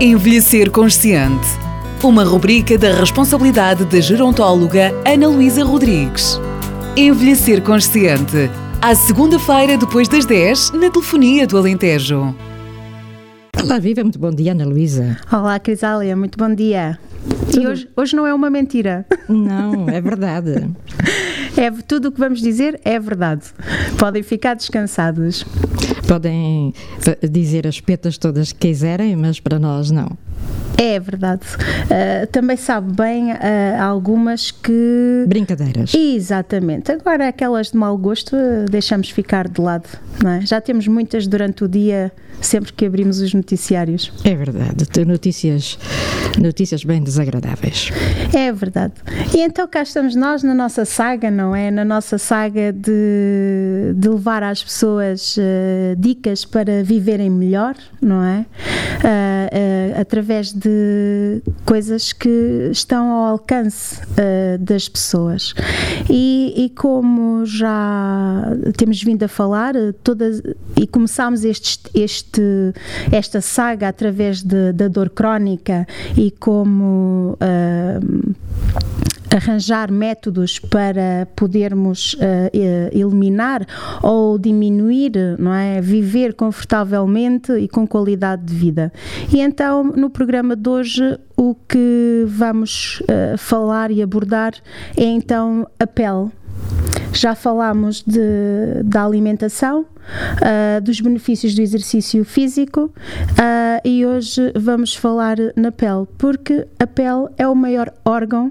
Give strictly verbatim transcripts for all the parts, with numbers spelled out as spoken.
Envelhecer Consciente, uma rubrica da responsabilidade da gerontóloga Ana Luísa Rodrigues. Envelhecer Consciente, à segunda-feira depois das dez, na Telefonia do Alentejo. Olá, viva, muito bom dia, Ana Luísa. Olá, Crisália, muito bom dia. Tudo... E hoje, hoje não é uma mentira. Não, é verdade. É, tudo o que vamos dizer é verdade. Podem ficar descansados. Podem dizer as petas todas que quiserem, mas para nós não. É verdade. Uh, também sabe bem uh, algumas que... Brincadeiras. Exatamente. Agora aquelas de mau gosto uh, deixamos ficar de lado, não é? Já temos muitas durante o dia, sempre que abrimos os noticiários. É verdade. Tem notícias, notícias bem desagradáveis. É verdade. E então cá estamos nós na nossa saga, não é? Na nossa saga de, de levar às pessoas uh, dicas para viverem melhor, não é? Uh, uh, através de de coisas que estão ao alcance uh, das pessoas. E, e como já temos vindo a falar, todas, e começámos este, este, esta saga através de, da dor crónica e como uh, arranjar métodos para podermos uh, eliminar ou diminuir, não é? Viver confortavelmente e com qualidade de vida. E então, no programa de hoje, o que vamos uh, falar e abordar é então a pele. Já falámos de, da alimentação, uh, dos benefícios do exercício físico uh, e hoje vamos falar na pele, porque a pele é o maior órgão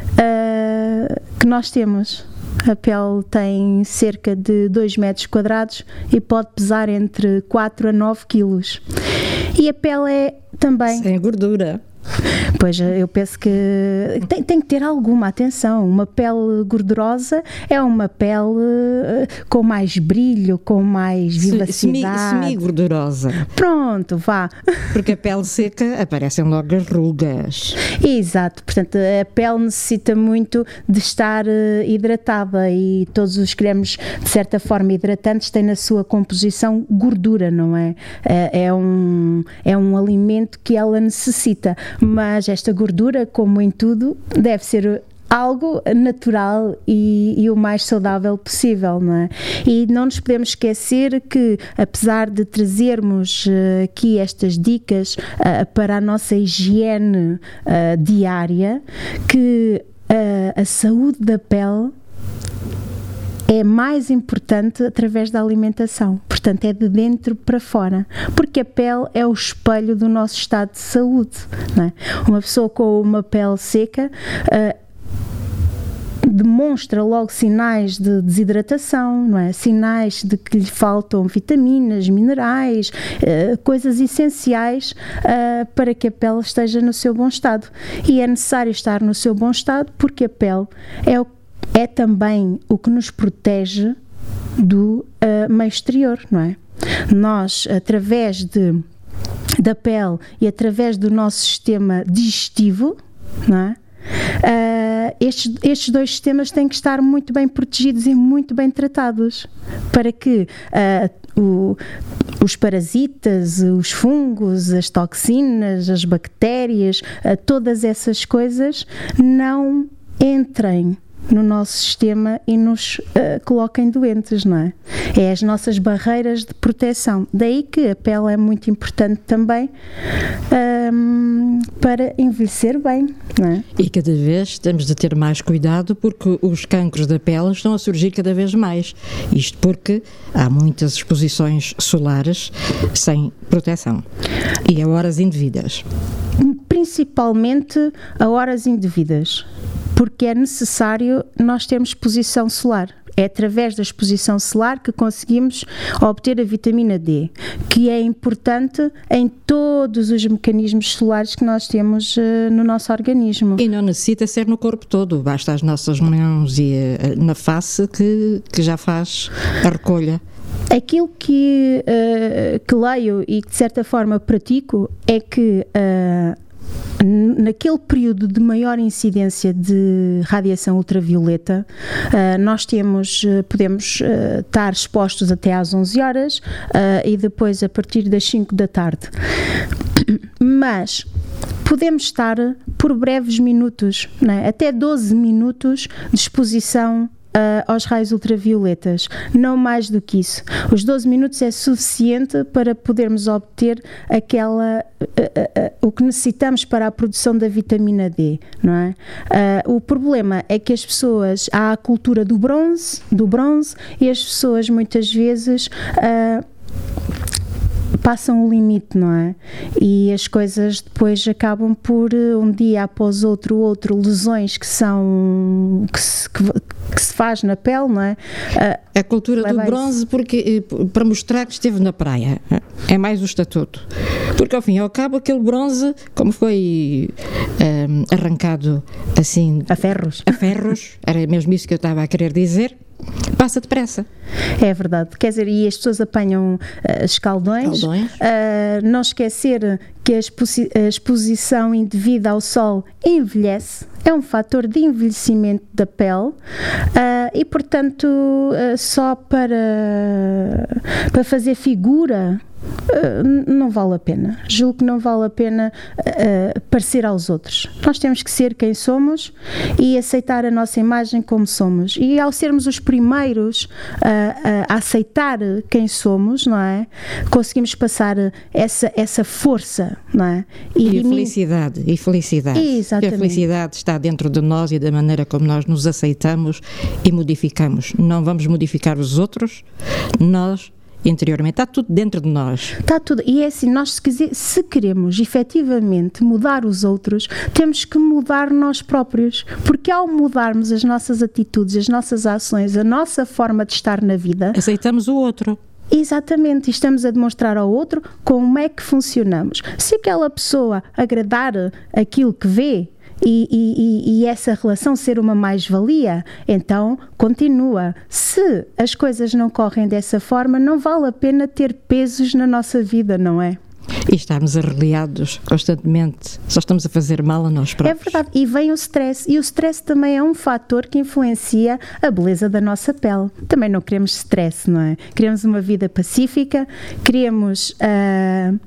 uh, que nós temos. A pele tem cerca de dois metros quadrados e pode pesar entre quatro a nove quilos. E a pele é também... Sem gordura. Pois, eu penso que tem, tem que ter alguma atenção. Uma pele gordurosa é uma pele uh, com mais brilho, com mais vivacidade. Semi-gordurosa. Pronto, vá. Porque a pele seca aparecem logo as rugas. Exato, portanto a pele necessita muito de estar uh, hidratada e todos os cremes de certa forma hidratantes têm na sua composição gordura, não é? É, é, um, é um alimento que ela necessita. Mas esta gordura, como em tudo, deve ser algo natural e, e o mais saudável possível, não é? E não nos podemos esquecer que, apesar de trazermos uh, aqui estas dicas uh, para a nossa higiene uh, diária, que uh, a saúde da pele é mais importante através da alimentação, portanto é de dentro para fora, porque a pele é o espelho do nosso estado de saúde, não é? Uma pessoa com uma pele seca uh, demonstra logo sinais de desidratação, não é? Sinais de que lhe faltam vitaminas, minerais, uh, coisas essenciais uh, para que a pele esteja no seu bom estado, e é necessário estar no seu bom estado porque a pele é o é também o que nos protege do uh, meio exterior, não é? Nós, através de, da pele e através do nosso sistema digestivo, não é? Uh, estes, estes dois sistemas têm que estar muito bem protegidos e muito bem tratados para que uh, o, os parasitas, os fungos, as toxinas, as bactérias, uh, todas essas coisas não entrem no nosso sistema e nos uh, coloquem doentes, não é? É as nossas barreiras de proteção. Daí que a pele é muito importante também um, para envelhecer bem, não é? E cada vez temos de ter mais cuidado porque os cancros da pele estão a surgir cada vez mais. Isto porque há muitas exposições solares sem proteção e a horas indevidas. Principalmente a horas indevidas, porque é necessário nós termos exposição solar. É através da exposição solar que conseguimos obter a vitamina D, que é importante em todos os mecanismos solares que nós temos uh, no nosso organismo. E não necessita ser no corpo todo, basta as nossas mãos e uh, na face que, que já faz a recolha. Aquilo que, uh, que leio e que de certa forma pratico é que uh, naquele período de maior incidência de radiação ultravioleta, uh, nós temos, uh, podemos uh, estar expostos até às onze horas uh, e depois a partir das cinco da tarde. mas podemos estar por breves minutos, não é? Até doze minutos de exposição Uh, aos raios ultravioletas, não mais do que isso. Os doze minutos é suficiente para podermos obter aquela, uh, uh, uh, o que necessitamos para a produção da vitamina D, não é? Uh, o problema é que as pessoas, há a cultura do bronze, do bronze, e as pessoas muitas vezes uh, passam o limite, não é? E as coisas depois acabam por, um dia após outro, outro, lesões que são, que se, que, que se faz na pele, não é? Uh, a cultura do bronze, porque, para mostrar que esteve na praia, é mais o estatuto. Porque ao fim e ao cabo aquele bronze, como foi um, arrancado assim... A ferros. A ferros, era mesmo isso que eu estava a querer dizer, passa depressa. É verdade, quer dizer, e as pessoas apanham uh, escaldões, escaldões. Uh, não esquecer que a, exposi- a exposição indevida ao sol envelhece, é um fator de envelhecimento da pele, uh, e portanto uh, só para, para fazer figura Uh, não vale a pena. Julgo que não vale a pena uh, parecer aos outros. Nós temos que ser quem somos e aceitar a nossa imagem como somos. E ao sermos os primeiros uh, uh, a aceitar quem somos, não é? Conseguimos passar essa, essa força, não é? E, e felicidade, e felicidade. Exatamente. A felicidade está dentro de nós e da maneira como nós nos aceitamos e modificamos. Não vamos modificar os outros, nós interiormente, está tudo dentro de nós. Está tudo, e é assim, nós se, quiser, se queremos efetivamente mudar os outros, temos que mudar nós próprios, porque ao mudarmos as nossas atitudes, as nossas ações, a nossa forma de estar na vida, aceitamos o outro. Exatamente, e estamos a demonstrar ao outro como é que funcionamos. Se aquela pessoa agradar aquilo que vê, E, e, e essa relação ser uma mais-valia, então continua. Se as coisas não correm dessa forma, não vale a pena ter pesos na nossa vida, não é? E estarmos arreliados constantemente, só estamos a fazer mal a nós próprios. É verdade, e vem o stress, e o stress também é um fator que influencia a beleza da nossa pele. Também não queremos stress, não é? Queremos uma vida pacífica, queremos uh,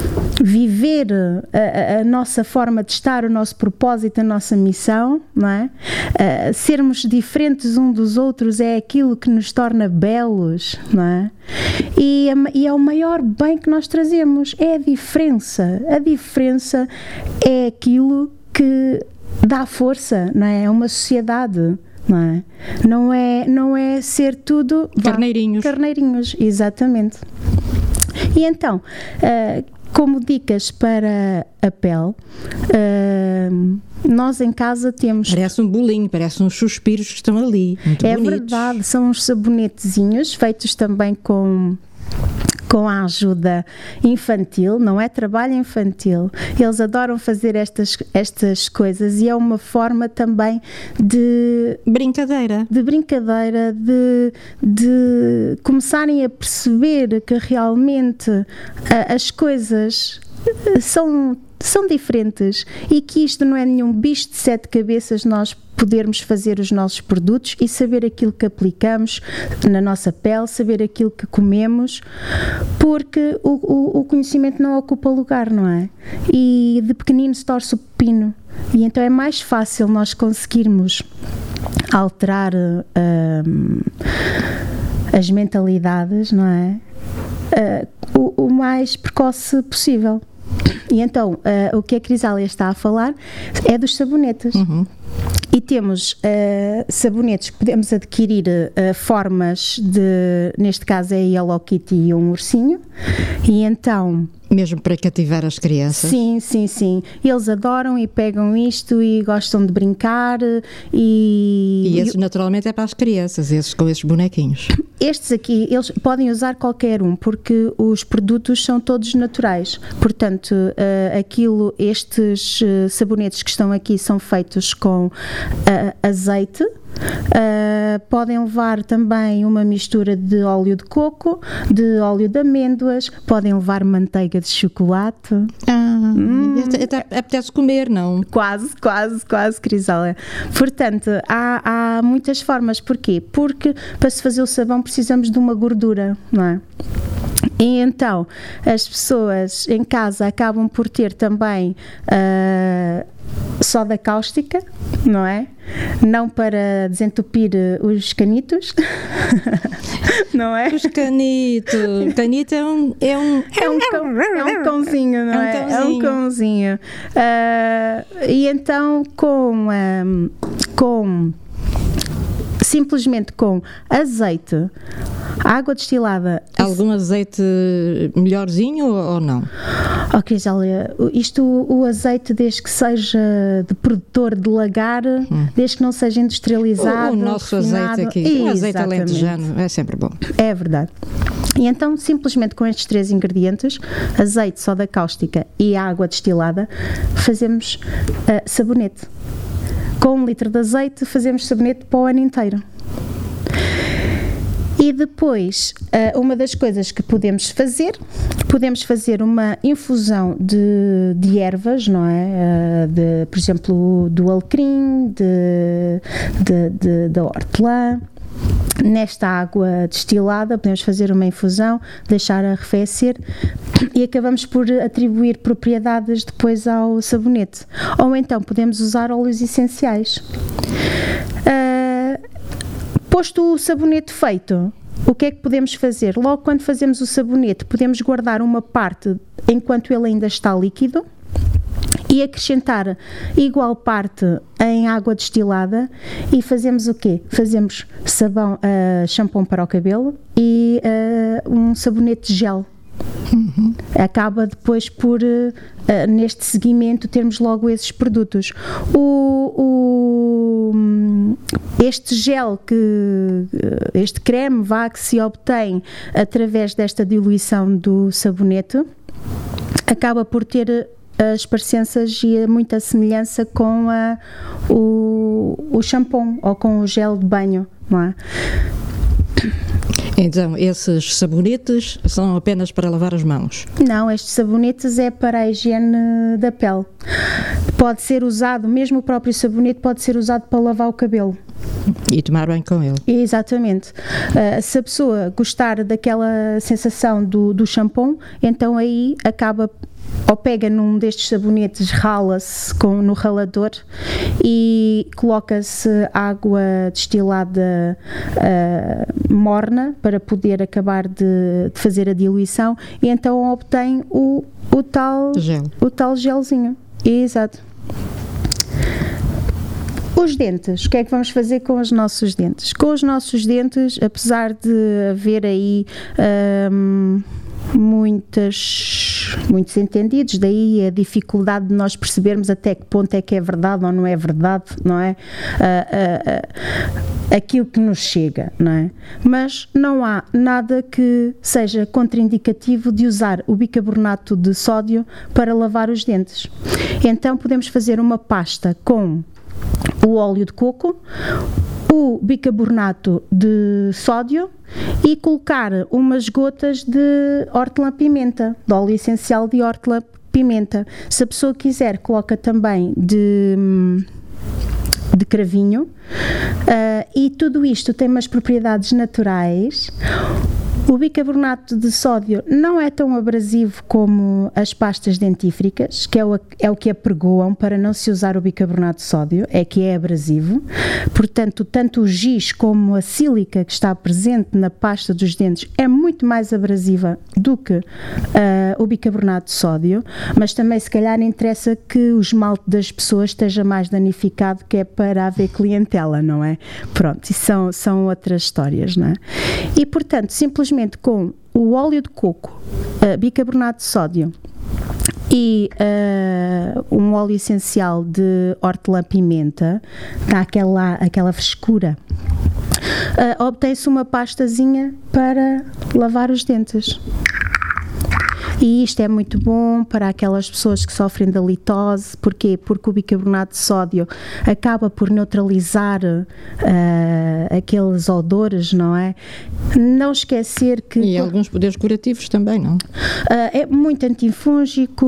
viver a, a nossa forma de estar, o nosso propósito, a nossa missão, não é? Uh, sermos diferentes uns dos outros é aquilo que nos torna belos, não é? E, e é o maior bem que nós trazemos, é a diferença. A diferença é aquilo que dá força, não é? É uma sociedade, não é? Não é, não é ser tudo... Carneirinhos. Vá, carneirinhos, exatamente. E então, uh, como dicas para a pele, uh, nós em casa temos... Parece um bolinho, parece uns suspiros que estão ali, muito é bonitos. Verdade, são uns sabonetezinhos feitos também com... com a ajuda infantil, não é trabalho infantil. Eles adoram fazer estas, estas coisas e é uma forma também de... Brincadeira. De brincadeira, de, de começarem a perceber que realmente a, as coisas são... são diferentes e que isto não é nenhum bicho de sete cabeças nós podermos fazer os nossos produtos e saber aquilo que aplicamos na nossa pele, saber aquilo que comemos, porque o, o, o conhecimento não ocupa lugar, não é? E de pequenino se torce o pepino e então é mais fácil nós conseguirmos alterar um, as mentalidades, não é? Uh, o, o mais precoce possível. E então, uh, o que a Crisália está a falar é dos sabonetes. Uhum. E temos uh, sabonetes que podemos adquirir uh, formas de, neste caso é a Hello Kitty e um ursinho. E então... Mesmo para cativar as crianças. Sim, sim, sim. Eles adoram e pegam isto e gostam de brincar e... E esses naturalmente é para as crianças, esses com esses bonequinhos. Estes aqui, eles podem usar qualquer um, porque os produtos são todos naturais. Portanto, uh, aquilo, estes uh, sabonetes que estão aqui são feitos com uh, azeite. Uh, podem levar também uma mistura de óleo de coco, de óleo de amêndoas, podem levar manteiga de chocolate. Ah, hum. até apetece comer, não? Quase, quase, quase, Crisália. Portanto, há, há muitas formas. Porquê? Porque para se fazer o sabão precisamos de uma gordura, não é? E então as pessoas em casa acabam por ter também uh, soda cáustica, não é? Não para desentupir os canitos, não é? Os canitos. Canito é um. É um, é um, cão, é um cãozinho, não é? É um cãozinho. Uh, e então, com. Um, com simplesmente com azeite, água destilada. Algum azeite melhorzinho ou não? Oh, Crisália, isto, o azeite, desde que seja de produtor de lagar, hum. desde que não seja industrializado, o, o nosso refinado, azeite aqui, o azeite alentejano é sempre bom. É verdade. E então, simplesmente com estes três ingredientes, azeite, soda cáustica e água destilada, fazemos uh, sabonete. Com um litro de azeite fazemos sabonete para o ano inteiro. E depois, uma das coisas que podemos fazer, podemos fazer uma infusão de, de ervas, não é? De, por exemplo, do alecrim, de, de, de, da hortelã. Nesta água destilada podemos fazer uma infusão, deixar arrefecer e acabamos por atribuir propriedades depois ao sabonete. Ou então podemos usar óleos essenciais. Uh, posto o sabonete feito, o que é que podemos fazer? Logo quando fazemos o sabonete, podemos guardar uma parte enquanto ele ainda está líquido e acrescentar igual parte em água destilada e fazemos o quê? Fazemos sabão, uh, shampoo para o cabelo e uh, um sabonete de gel. Uhum. Acaba depois por, uh, neste seguimento, termos logo esses produtos. O, o, este gel, que, este creme, vá, que se obtém através desta diluição do sabonete, acaba por ter as parecenças e muita semelhança com a, o, o shampoo ou com o gel de banho, não é? Então, esses sabonetes são apenas para lavar as mãos? Não, estes sabonetes é para a higiene da pele. Pode ser usado, mesmo o próprio sabonete pode ser usado para lavar o cabelo. E tomar banho com ele. Exatamente. Uh, se a pessoa gostar daquela sensação do, do shampoo, então aí acaba ou pega num destes sabonetes, rala-se com, no ralador e coloca-se água destilada uh, morna para poder acabar de, de fazer a diluição e então obtém o, o, tal, Gel. o tal gelzinho. Exato. Os dentes, o que é que vamos fazer com os nossos dentes? Com os nossos dentes, apesar de haver aí um, muitas, muitos entendidos, daí a dificuldade de nós percebermos até que ponto é que é verdade ou não é verdade, não é? Uh, uh, uh, aquilo que nos chega, não é? Mas não há nada que seja contraindicativo de usar o bicarbonato de sódio para lavar os dentes. Então podemos fazer uma pasta com o óleo de coco, o bicarbonato de sódio e colocar umas gotas de hortelã-pimenta, de óleo essencial de hortelã-pimenta. Se a pessoa quiser, coloca também de, de cravinho. Uh, e tudo isto tem umas propriedades naturais. O bicarbonato de sódio não é tão abrasivo como as pastas dentífricas, que é o, é o que apregoam para não se usar o bicarbonato de sódio, é que é abrasivo. Portanto, tanto o giz como a sílica que está presente na pasta dos dentes é muito mais abrasiva do que uh, o bicarbonato de sódio, mas também se calhar interessa que o esmalte das pessoas esteja mais danificado, que é para haver clientela, não é? Pronto, isso são, são outras histórias, não é? E, portanto, simplesmente com o óleo de coco, uh, bicarbonato de sódio e uh, um óleo essencial de hortelã-pimenta, dá aquela, aquela frescura, uh, obtém-se uma pastazinha para lavar os dentes. E isto é muito bom para aquelas pessoas que sofrem de litose. Porquê? Porque o bicarbonato de sódio acaba por neutralizar uh, aqueles odores, não é? Não esquecer que... E alguns poderes curativos também, não? Uh, é muito antifúngico,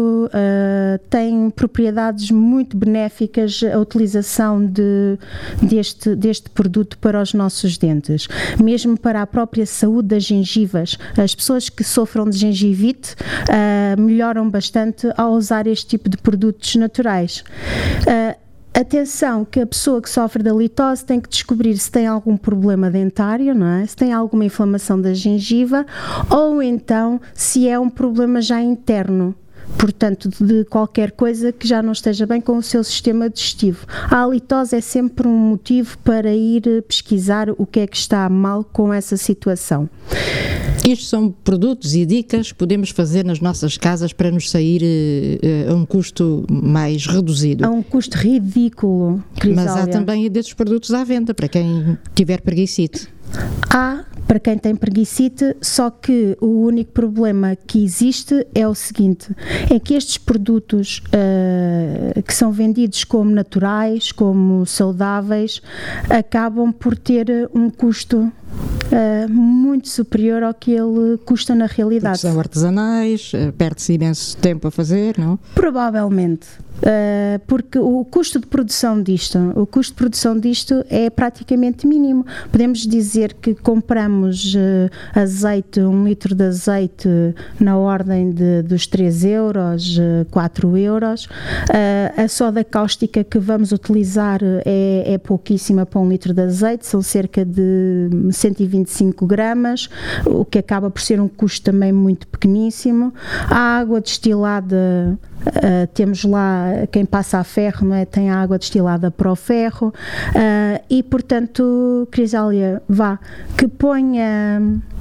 uh, tem propriedades muito benéficas a utilização de, deste, deste produto para os nossos dentes. Mesmo para a própria saúde das gengivas. As pessoas que sofram de gengivite uh, melhoram bastante ao usar este tipo de produtos naturais. Uh, Atenção que a pessoa que sofre da litose tem que descobrir se tem algum problema dentário, não é? Se tem alguma inflamação da gengiva ou então se é um problema já interno. Portanto, de qualquer coisa que já não esteja bem com o seu sistema digestivo. A halitose é sempre um motivo para ir pesquisar o que é que está mal com essa situação. Estes são produtos e dicas que podemos fazer nas nossas casas para nos sair uh, a um custo mais reduzido. A um custo ridículo, Crisália. Mas há também desses produtos à venda, para quem tiver preguicite. Há para quem tem preguicite, só que o único problema que existe é o seguinte, é que estes produtos uh, que são vendidos como naturais, como saudáveis, acabam por ter um custo Uh, muito superior ao que ele custa na realidade. Porque são artesanais, uh, perde-se imenso tempo a fazer, não? Provavelmente, uh, porque o custo de produção disto, o custo de produção disto é praticamente mínimo. Podemos dizer que compramos uh, azeite, um litro de azeite na ordem de, dos três euros, uh, quatro euros. Uh, a soda cáustica que vamos utilizar é, é pouquíssima para um litro de azeite, são cerca de cento e vinte e cinco gramas, o que acaba por ser um custo também muito pequeníssimo. A água destilada, uh, temos lá quem passa a ferro, não é? Tem a água destilada para o ferro, uh, e portanto, Crisália, vá, que ponha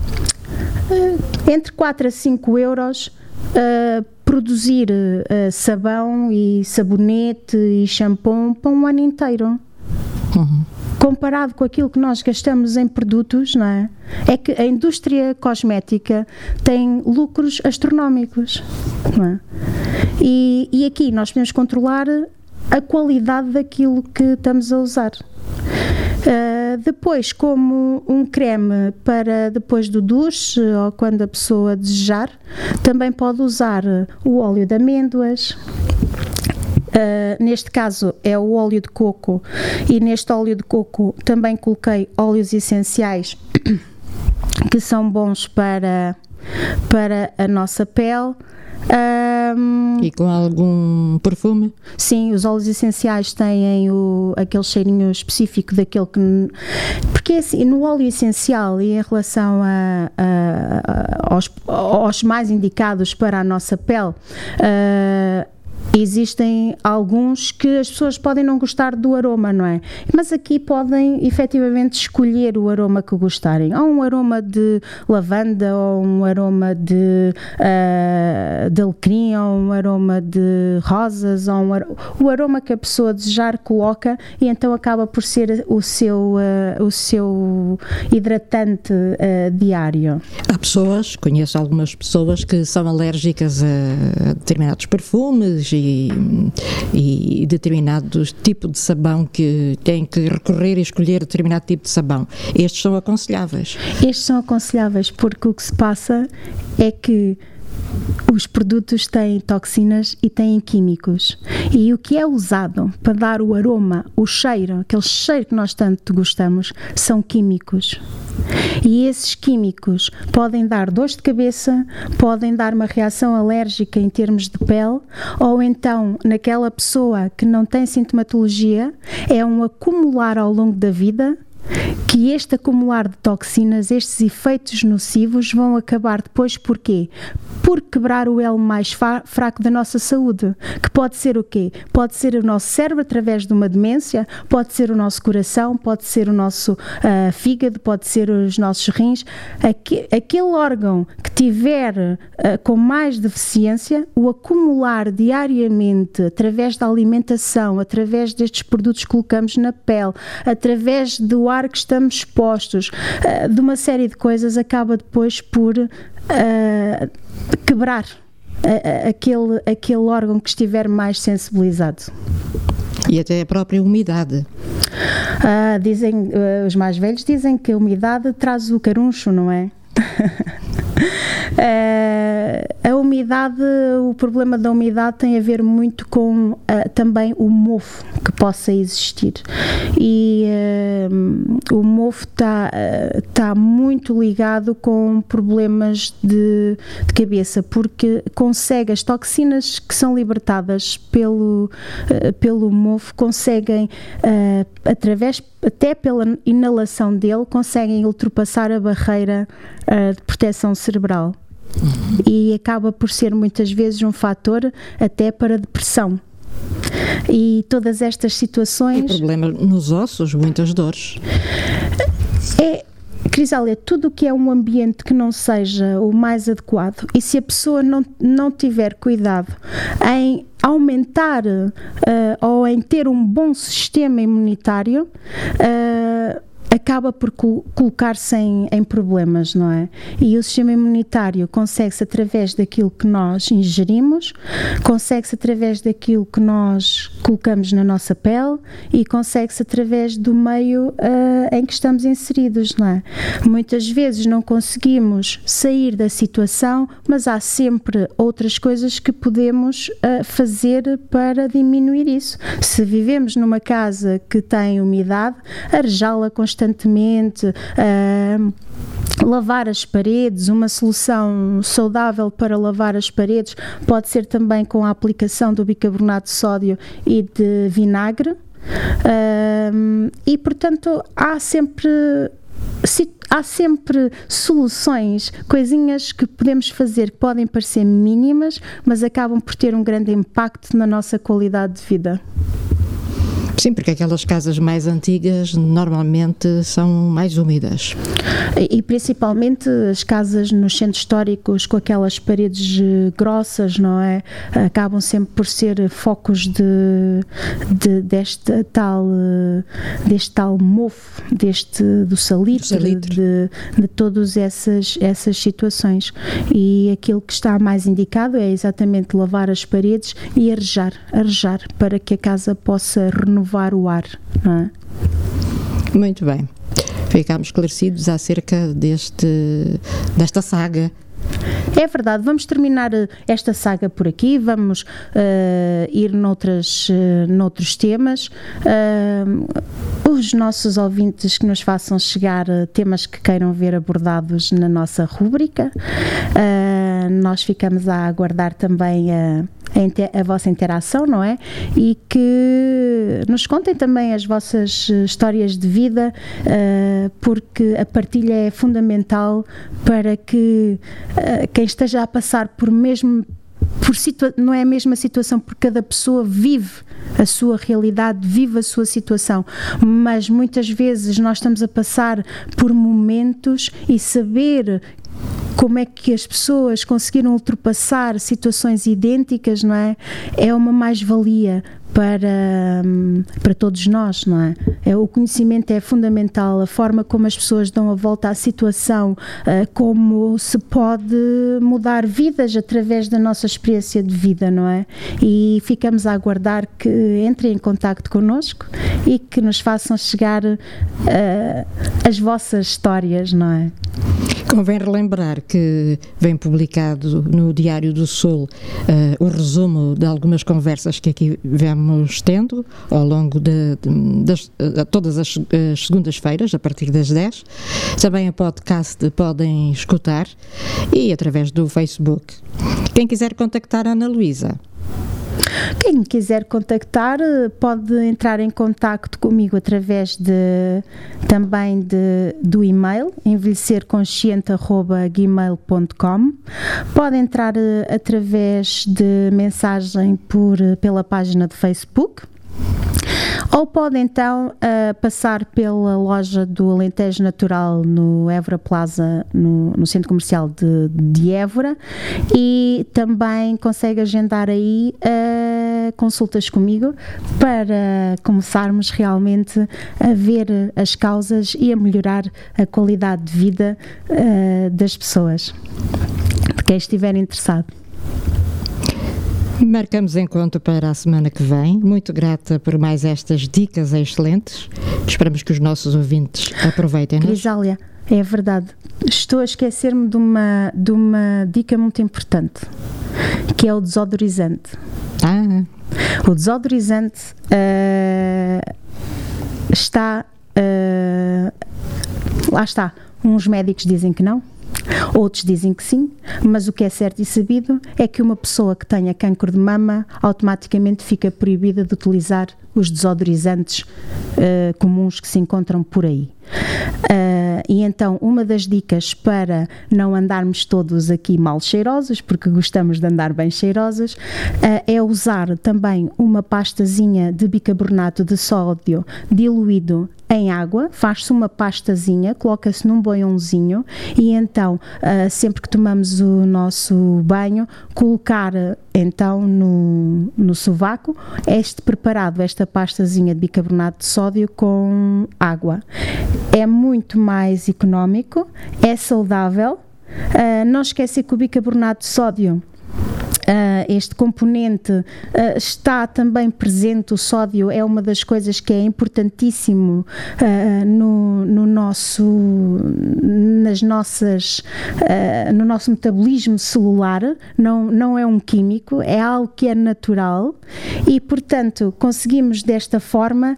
uh, entre quatro a cinco euros uh, produzir uh, sabão e sabonete e shampoo para um ano inteiro. Uhum. Comparado com aquilo que nós gastamos em produtos, não é? É que a indústria cosmética tem lucros astronómicos, não é? E, e aqui nós podemos controlar a qualidade daquilo que estamos a usar. Uh, depois, como um creme para depois do duche ou quando a pessoa desejar, também pode usar o óleo de amêndoas. Uh, neste caso é o óleo de coco, e neste óleo de coco também coloquei óleos essenciais que são bons para, para a nossa pele. Um, e com algum perfume? Sim, os óleos essenciais têm o, aquele cheirinho específico daquele que... Porque assim, no óleo essencial e em relação a, a, a, aos, aos mais indicados para a nossa pele, uh, existem alguns que as pessoas podem não gostar do aroma, não é? Mas aqui podem efetivamente escolher o aroma que gostarem. Há um aroma de lavanda, ou um aroma de, uh, de alecrim, ou um aroma de rosas, ou um ar... o aroma que a pessoa desejar coloca, e então acaba por ser o seu, uh, o seu hidratante uh, diário. Há pessoas, conheço algumas pessoas que são alérgicas a determinados perfumes e e determinados tipos de sabão, que têm que recorrer e escolher determinado tipo de sabão. Estes são aconselháveis? Estes são aconselháveis porque o que se passa é que os produtos têm toxinas e têm químicos, e o que é usado para dar o aroma, o cheiro, aquele cheiro que nós tanto gostamos, são químicos. E esses químicos podem dar dores de cabeça, podem dar uma reação alérgica em termos de pele, ou então naquela pessoa que não tem sintomatologia, é um acumular ao longo da vida, que este acumular de toxinas, estes efeitos nocivos vão acabar depois por quê? Por quebrar o elo mais fraco da nossa saúde, que pode ser o quê? Pode ser o nosso cérebro através de uma demência, pode ser o nosso coração, pode ser o nosso uh, fígado, pode ser os nossos rins. Aqui, aquele órgão que tiver uh, com mais deficiência, o acumular diariamente através da alimentação, através destes produtos que colocamos na pele, através do ar que estamos expostos, uh, de uma série de coisas, acaba depois por uh, quebrar a, a, aquele, aquele órgão que estiver mais sensibilizado. E até a própria umidade. Ah, dizem, uh, os mais velhos dizem que a umidade traz o caruncho, não é? Uh, a umidade, o problema da umidade tem a ver muito com uh, também o mofo que possa existir, e uh, o mofo está uh, tá muito ligado com problemas de, de cabeça, porque consegue, as toxinas que são libertadas pelo, uh, pelo mofo conseguem, uh, através, até pela inalação dele, conseguem ultrapassar a barreira uh, de proteção cerebral. Uhum. E acaba por ser muitas vezes um fator até para depressão. E todas estas situações... E problema nos ossos, muitas dores. É, Crisália, tudo o que é um ambiente que não seja o mais adequado, e se a pessoa não, não tiver cuidado em aumentar uh, ou em ter um bom sistema imunitário, uh, acaba por col- colocar-se em, em problemas, não é? E o sistema imunitário consegue-se através daquilo que nós ingerimos, consegue-se através daquilo que nós colocamos na nossa pele e consegue-se através do meio uh, em que estamos inseridos, não é? Muitas vezes não conseguimos sair da situação, mas há sempre outras coisas que podemos uh, fazer para diminuir isso. Se vivemos numa casa que tem umidade, arejá-la constantemente, constantemente, uh, lavar as paredes. Uma solução saudável para lavar as paredes pode ser também com a aplicação do bicarbonato de sódio e de vinagre, uh, e portanto há sempre há sempre soluções, coisinhas que podemos fazer que podem parecer mínimas, mas acabam por ter um grande impacto na nossa qualidade de vida. Sim, porque aquelas casas mais antigas normalmente são mais úmidas. E, e principalmente as casas nos centros históricos com aquelas paredes grossas, não é? Acabam sempre por ser focos de, de, deste, tal, deste tal mofo, deste, do salitre, do salitre. De, de todas essas, essas situações. E aquilo que está mais indicado é exatamente lavar as paredes e arejar, arejar para que a casa possa renovar o ar, não é? Muito bem. Ficámos esclarecidos acerca deste, desta saga. É verdade, vamos terminar esta saga por aqui, vamos uh, ir noutras, uh, noutros temas. Uh, os nossos ouvintes que nos façam chegar temas que queiram ver abordados na nossa rúbrica. Uh, nós ficamos a aguardar também a A, inter, a vossa interação, não é? E que nos contem também as vossas histórias de vida, uh, porque a partilha é fundamental para que uh, quem esteja a passar por mesmo por situa- não é a mesma situação, porque cada pessoa vive a sua realidade, vive a sua situação, mas muitas vezes nós estamos a passar por momentos e saber como é que as pessoas conseguiram ultrapassar situações idênticas, não é? É uma mais-valia para, para todos nós, não é? É? O conhecimento é fundamental, a forma como as pessoas dão a volta à situação, como se pode mudar vidas através da nossa experiência de vida, não é? E ficamos a aguardar que entrem em contacto connosco e que nos façam chegar uh, as vossas histórias, não é? Convém relembrar que vem publicado no Diário do Sul uh, o resumo de algumas conversas que aqui vamos tendo ao longo de, de das, uh, todas as, as segundas-feiras, a partir das dez. Também a podcast podem escutar e através do Facebook. Quem quiser contactar a Ana Luísa, quem quiser contactar pode entrar em contacto comigo através de, também de, do e-mail envelhecer consciente arroba gmail ponto com. Pode entrar através de mensagem por, pela página de Facebook. Ou pode então uh, passar pela loja do Alentejo Natural no Évora Plaza, no, no Centro Comercial de, de Évora, e também consegue agendar aí uh, consultas comigo para começarmos realmente a ver as causas e a melhorar a qualidade de vida uh, das pessoas. de quem estiver interessado. Marcamos encontro para a semana que vem. Muito grata por mais estas dicas excelentes. Esperamos que os nossos ouvintes aproveitem-nas. Grisália, é verdade. Estou a esquecer-me de uma, de uma dica muito importante, que é o desodorizante. Ah. O desodorizante uh, está... Uh, lá está. Uns médicos dizem que não. Outros dizem que sim, mas o que é certo e sabido é que uma pessoa que tenha cancro de mama automaticamente fica proibida de utilizar os desodorizantes uh, comuns que se encontram por aí. Uh, e então uma das dicas para não andarmos todos aqui mal cheirosos, porque gostamos de andar bem cheirosos, uh, é usar também uma pastazinha de bicarbonato de sódio diluído em água. Faz-se uma pastazinha, coloca-se num boiãozinho e então uh, sempre que tomamos o nosso banho, colocar então no, no sovaco este preparado, esta pastazinha de bicarbonato de sódio com água. É muito mais económico, é saudável. Uh, não esquecer que o bicarbonato de sódio, Uh, este componente uh, está também presente. O sódio é uma das coisas que é importantíssimo uh, no, no nosso, nas nossas, uh, no nosso metabolismo celular. Não, não é um químico, é algo que é natural e, portanto, conseguimos desta forma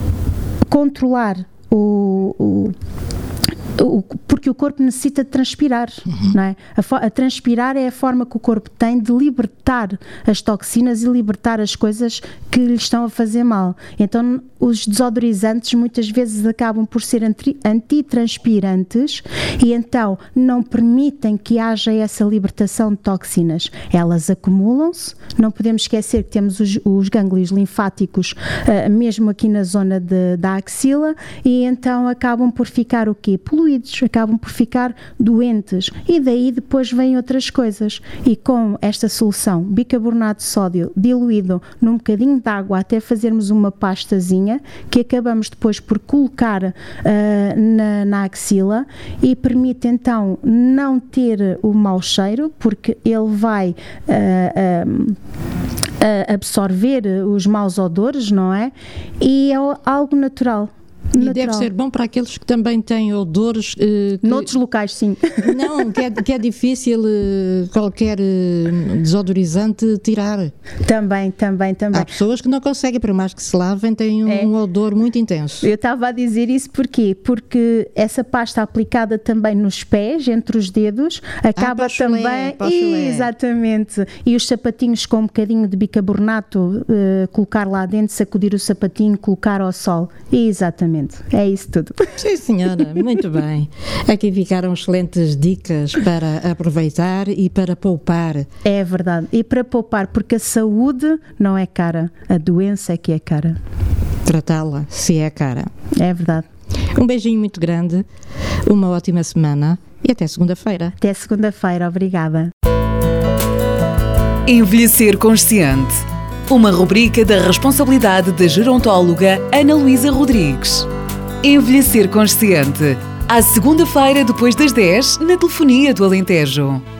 controlar o, o porque o corpo necessita de transpirar, uhum. não é? A, a transpirar é a forma que o corpo tem de libertar as toxinas e libertar as coisas que lhe estão a fazer mal. Então os desodorizantes muitas vezes acabam por ser antitranspirantes e então não permitem que haja essa libertação de toxinas. Elas acumulam-se, não podemos esquecer que temos os, os gânglios linfáticos uh, mesmo aqui na zona de, da axila e então acabam por ficar o quê? Poluídos, acabam por ficar doentes e daí depois vêm outras coisas. E com esta solução, bicarbonato de sódio diluído num bocadinho de água até fazermos uma pastazinha que acabamos depois por colocar uh, na, na axila e permite então não ter o mau cheiro, porque ele vai uh, uh, uh, absorver os maus odores, não é? E é algo natural. E Natural. Deve ser bom para aqueles que também têm odores... Uh, que... Noutros locais, sim. Não, que é, que é difícil uh, qualquer uh, desodorizante tirar. Também, também, também. Há pessoas que não conseguem, por mais que se lavem, têm um, é. um odor muito intenso. Eu estava a dizer isso porquê? Porque essa pasta aplicada também nos pés, entre os dedos, acaba ah, também... Chulé, exatamente. E os sapatinhos com um bocadinho de bicarbonato, uh, colocar lá dentro, sacudir o sapatinho, colocar ao sol. Exatamente. É isso tudo. Sim, senhora, muito bem. Aqui ficaram excelentes dicas para aproveitar e para poupar. É verdade. E para poupar, porque a saúde não é cara, a doença é que é cara. Tratá-la, se é cara. É verdade. Um beijinho muito grande, uma ótima semana e até segunda-feira. Até segunda-feira, obrigada. Envelhecer Consciente. Uma rubrica da responsabilidade da gerontóloga Ana Luísa Rodrigues. Envelhecer Consciente. À segunda-feira, depois das dez, na Telefonia do Alentejo.